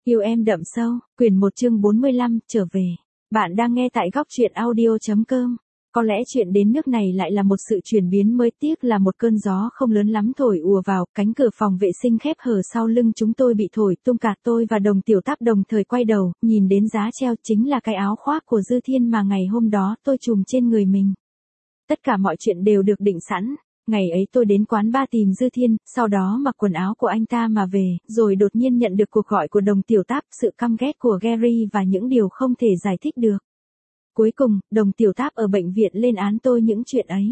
Yêu em đậm sâu, quyển 1 chương 45, trở về. Bạn đang nghe tại góc truyện audio.com. Có lẽ chuyện đến nước này lại là một sự chuyển biến mới, tiếc là một cơn gió không lớn lắm thổi ùa vào, cánh cửa phòng vệ sinh khép hờ sau lưng chúng tôi bị thổi tung cả. Tôi và Đồng Tiểu Táp đồng thời quay đầu, nhìn đến giá treo, chính là cái áo khoác của Dư Thiên mà ngày hôm đó tôi trùm trên người mình. Tất cả mọi chuyện đều được định sẵn. Ngày ấy tôi đến quán bar tìm Dư Thiên, sau đó mặc quần áo của anh ta mà về, rồi đột nhiên nhận được cuộc gọi của Đồng Tiểu Táp, sự căm ghét của Gary và những điều không thể giải thích được. Cuối cùng, Đồng Tiểu Táp ở bệnh viện lên án tôi những chuyện ấy.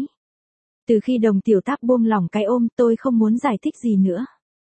Từ khi Đồng Tiểu Táp buông lỏng cái ôm, tôi không muốn giải thích gì nữa.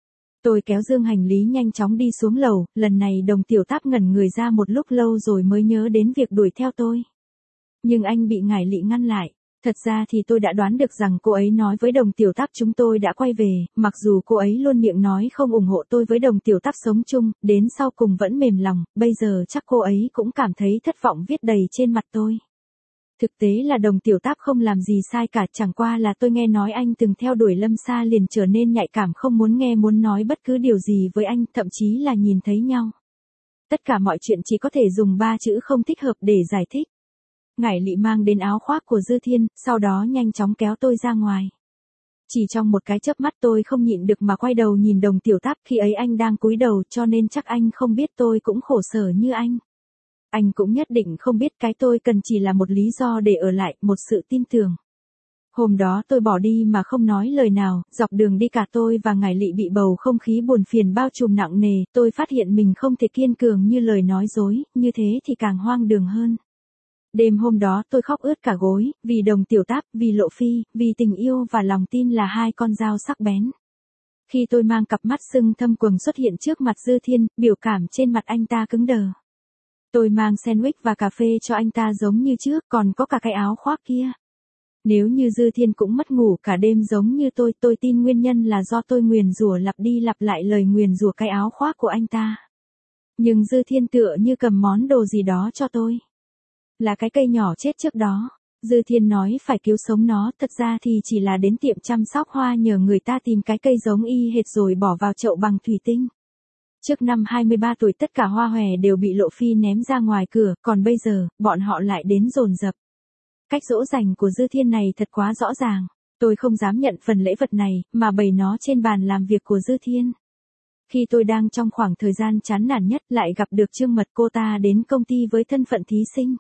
Tôi kéo dương hành lý nhanh chóng đi xuống lầu, lần này Đồng Tiểu Táp ngẩn người ra một lúc lâu rồi mới nhớ đến việc đuổi theo tôi. Nhưng anh bị Ngải Lị ngăn lại. Thật ra thì tôi đã đoán được rằng cô ấy nói với Đồng Tiểu Táp chúng tôi đã quay về, mặc dù cô ấy luôn miệng nói không ủng hộ tôi với Đồng Tiểu Táp sống chung, đến sau cùng vẫn mềm lòng, bây giờ chắc cô ấy cũng cảm thấy thất vọng viết đầy trên mặt tôi. Thực tế là Đồng Tiểu Táp không làm gì sai cả, chẳng qua là tôi nghe nói anh từng theo đuổi Lâm Sa liền trở nên nhạy cảm, không muốn nghe muốn nói bất cứ điều gì với anh, thậm chí là nhìn thấy nhau. Tất cả mọi chuyện chỉ có thể dùng 3 chữ không thích hợp để giải thích. Ngải Lị mang đến áo khoác của Dư Thiên, sau đó nhanh chóng kéo tôi ra ngoài. Chỉ trong một cái chớp mắt tôi không nhịn được mà quay đầu nhìn Đồng Tiểu Táp, khi ấy anh đang cúi đầu cho nên chắc anh không biết tôi cũng khổ sở như anh. Anh cũng nhất định không biết cái tôi cần chỉ là một lý do để ở lại, một sự tin tưởng. Hôm đó tôi bỏ đi mà không nói lời nào, dọc đường đi cả tôi và Ngải Lị bị bầu không khí buồn phiền bao trùm nặng nề, tôi phát hiện mình không thể kiên cường như lời nói dối, như thế thì càng hoang đường hơn. Đêm hôm đó tôi khóc ướt cả gối, vì Đồng Tiểu Táp, vì Lộ Phi, vì tình yêu và lòng tin là 2 con dao sắc bén. Khi tôi mang cặp mắt sưng thâm quầng xuất hiện trước mặt Dư Thiên, biểu cảm trên mặt anh ta cứng đờ. Tôi mang sandwich và cà phê cho anh ta giống như trước, còn có cả cái áo khoác kia. Nếu như Dư Thiên cũng mất ngủ cả đêm giống như tôi tin nguyên nhân là do tôi nguyền rủa lặp đi lặp lại lời nguyền rủa cái áo khoác của anh ta. Nhưng Dư Thiên tựa như cầm món đồ gì đó cho tôi. Là cái cây nhỏ chết trước đó. Dư Thiên nói phải cứu sống nó, thật ra thì chỉ là đến tiệm chăm sóc hoa nhờ người ta tìm cái cây giống y hệt rồi bỏ vào chậu bằng thủy tinh. Trước năm 23 tuổi tất cả hoa hòe đều bị Lộ Phi ném ra ngoài cửa, còn bây giờ, bọn họ lại đến dồn dập. Cách dỗ dành của Dư Thiên này thật quá rõ ràng. Tôi không dám nhận phần lễ vật này, mà bày nó trên bàn làm việc của Dư Thiên. Khi tôi đang trong khoảng thời gian chán nản nhất lại gặp được Trương Mật, cô ta đến công ty với thân phận thí sinh.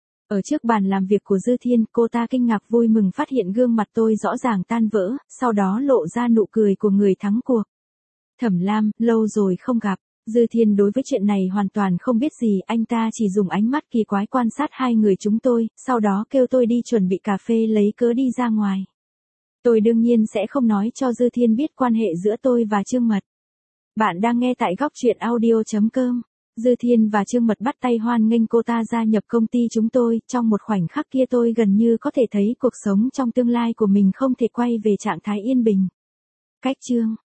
Ở trước bàn làm việc của Dư Thiên, cô ta kinh ngạc vui mừng phát hiện gương mặt tôi rõ ràng tan vỡ, sau đó lộ ra nụ cười của người thắng cuộc. Thẩm Lam, lâu rồi không gặp. Dư Thiên đối với chuyện này hoàn toàn không biết gì, anh ta chỉ dùng ánh mắt kỳ quái quan sát 2 người chúng tôi, sau đó kêu tôi đi chuẩn bị cà phê lấy cớ đi ra ngoài. Tôi đương nhiên sẽ không nói cho Dư Thiên biết quan hệ giữa tôi và Trương Mật. Bạn đang nghe tại góc truyện audio.com. Dư Thiên và Trương Mật bắt tay hoan nghênh cô ta gia nhập công ty chúng tôi, trong một khoảnh khắc kia tôi gần như có thể thấy cuộc sống trong tương lai của mình không thể quay về trạng thái yên bình. Cách chương